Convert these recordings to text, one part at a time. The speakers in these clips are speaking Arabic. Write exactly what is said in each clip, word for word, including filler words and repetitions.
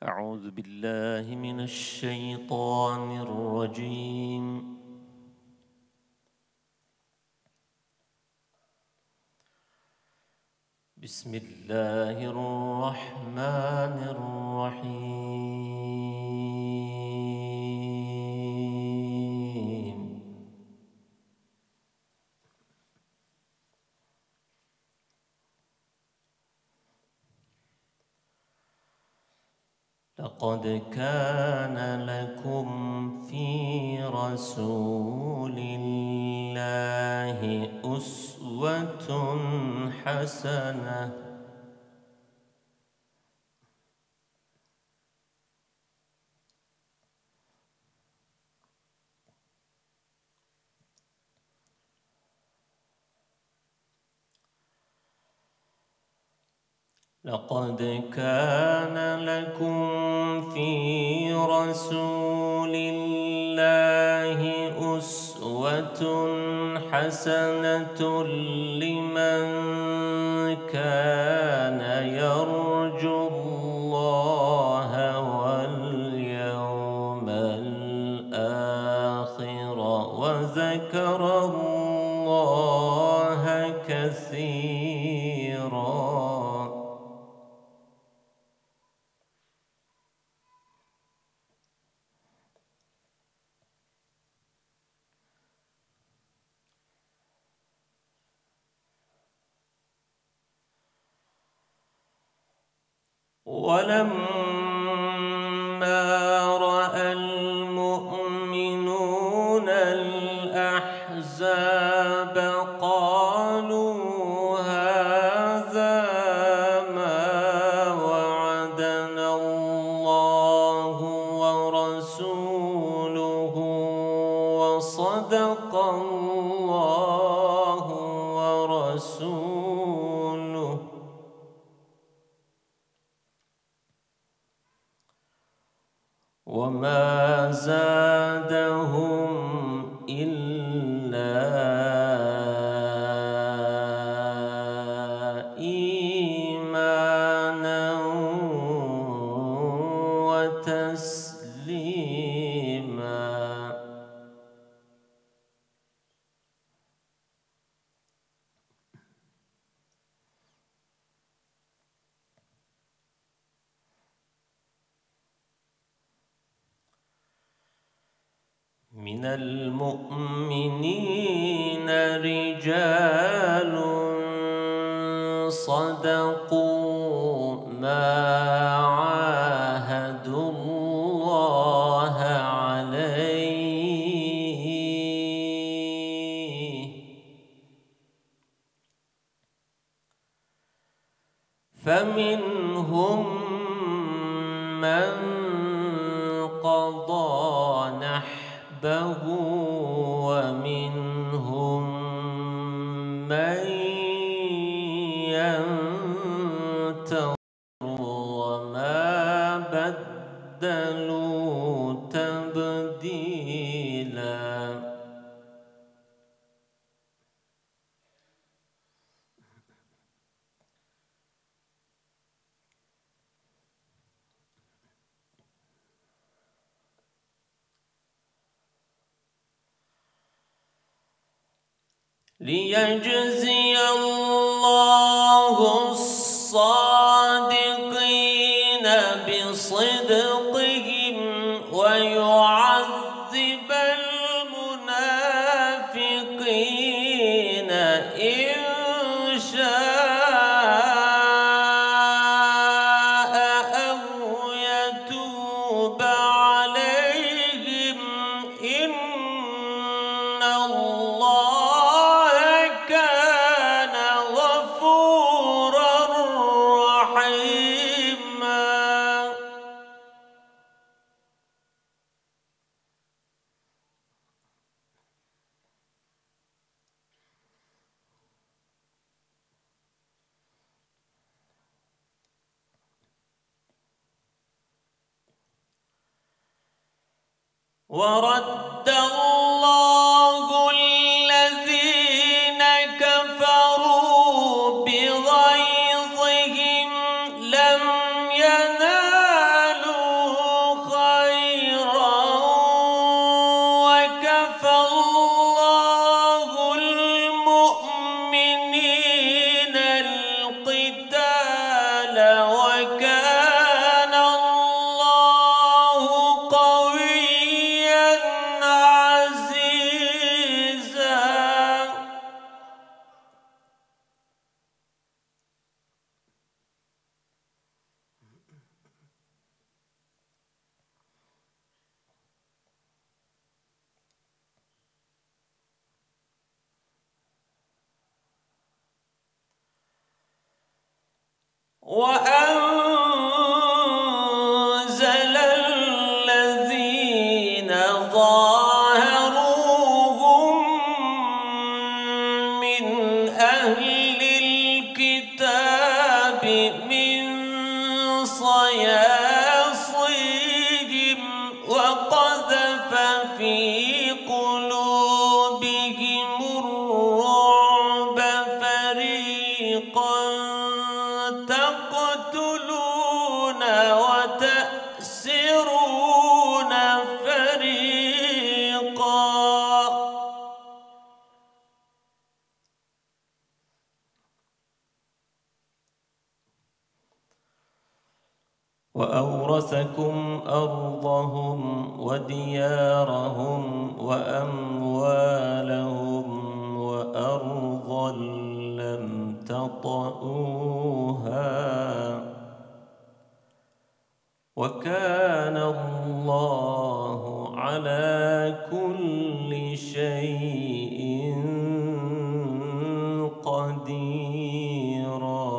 أعوذ بالله من الشيطان الرجيم. بسم الله الرحمن الرحيم. لقد كان لكم في رسول الله أسوة حسنة لقد كان لكم في رسول الله أسوة حسنة لمن كان يرجو الله واليوم الآخر وذكر الله كثيرا. ولما رأى المؤمنون الأحزاب قالوا هذا ما وعدنا الله ورسوله وصدق الله ورسوله وما زادهم إلا إيمانا وتسليما. من المؤمنين رجال صدقوا ما عاهدوا الله عليه فمنهم من قضى نحبه ومنهم من ينتظر وما بدلوا تبديلا. ليجزي الله الصادقين بصدقهم ويعذب المنافقين إن شاء أو يتوب عليهم إن الله ورد الله الذين كفروا بغيظهم لم ينالوا وأنزل الذين ظاهروهم من أهل الكتاب من صياصيهم وقذف في قلوبهم الرعب فريقا تقتلون وتأسرون فريقا. وأورثكم أرضهم وديارهم وأموالهم وأرضا لم تطئوها وكان الله على كل شيء قديرا.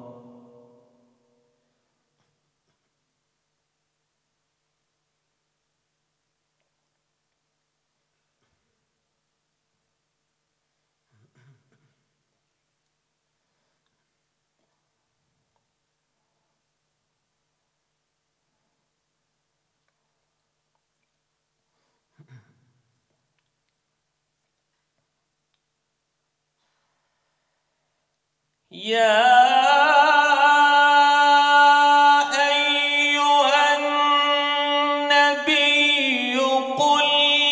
يا أيها النبي قل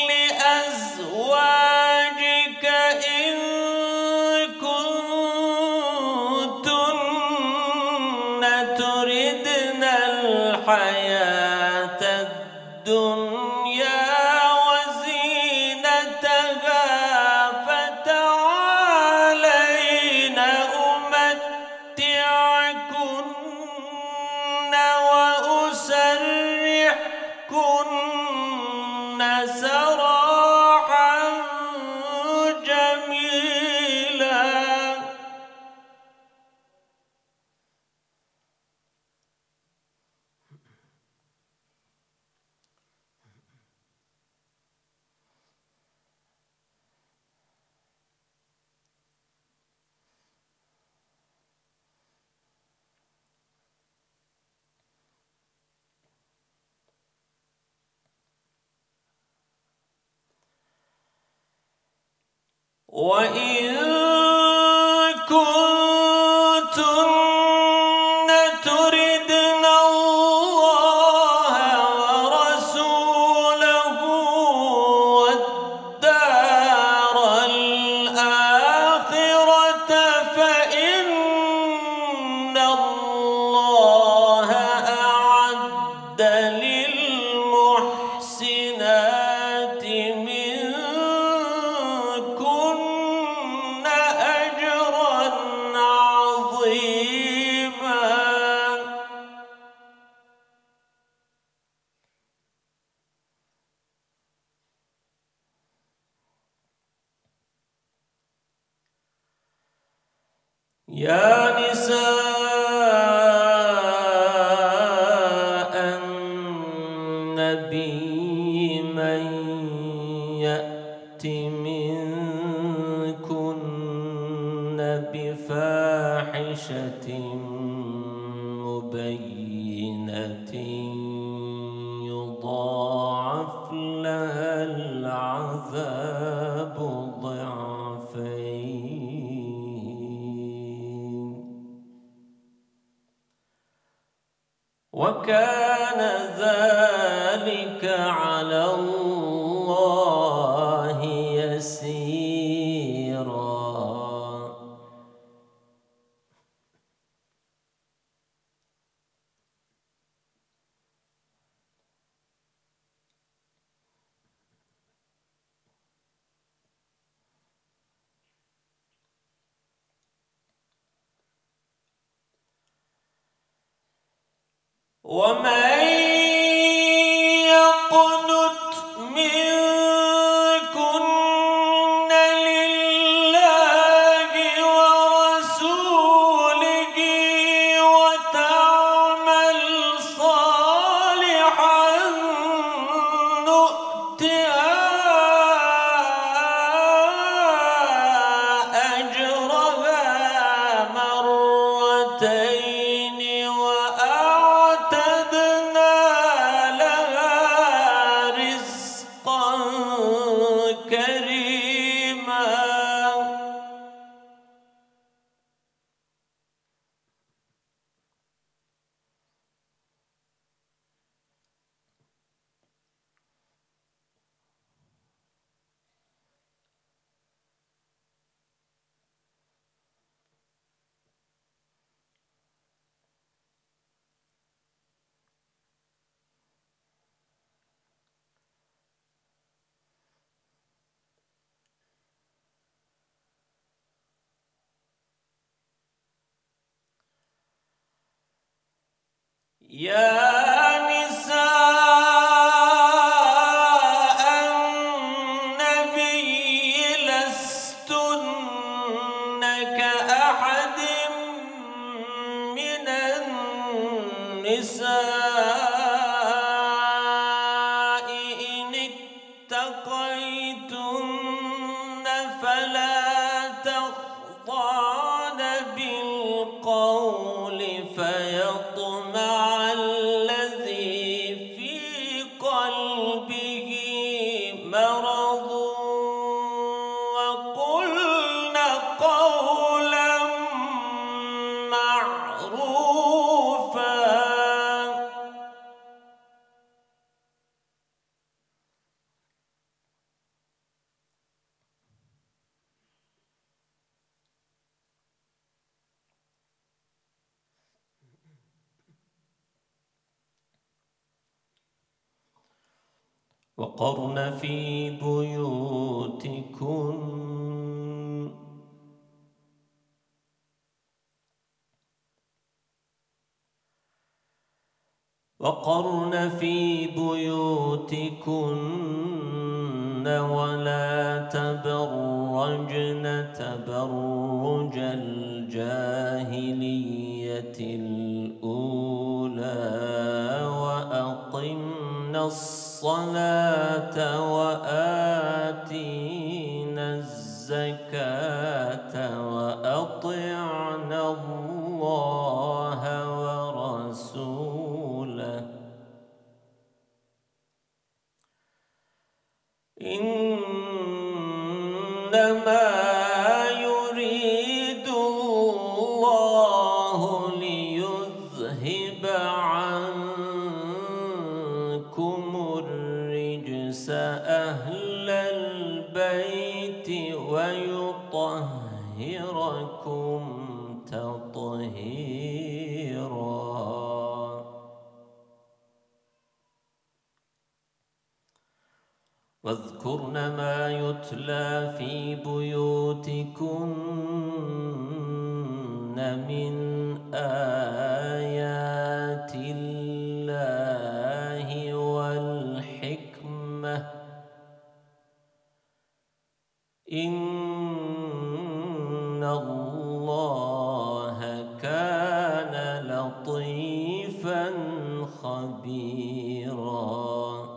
لأزواجك إن كنتن تردن الحياة الدنيا وزينتها فتعالين أمتعكن وأسرحكن سراحا جميلا. وإن كنتن تردن الله ورسوله والدار الآخرة فإن الله أعد للمحسنات منكن أجرا عظيما. يا نساء النبي من يأت منكن بفاحشة مبينة يضاعف لها العذاب ضعفين وكان ذلك على الله يسيرا. ومن يقنت منكن لله ورسوله وتطيع يا نساء النبي لستن كأحد من النساء إن اتقيتن فلا تخضعن بالقول فيطمع الذي في قلبه مرض وقلن قولا معروفا. وقرن في بيوتكن وقرن في بيوتكن ولا تبرجن تبرج الجاهلية الأولى وأقمنا الصلاة وآتينا الزكاة وأطعنا الله ورسوله إنما يريد الله ليذهب عنكم الرجس أهل البيت ويطهركم تطهيرا. واذكرن ما يتلى في بيوتكن من آيات الله والحكمة إن الله كان لطيفا خبيرا.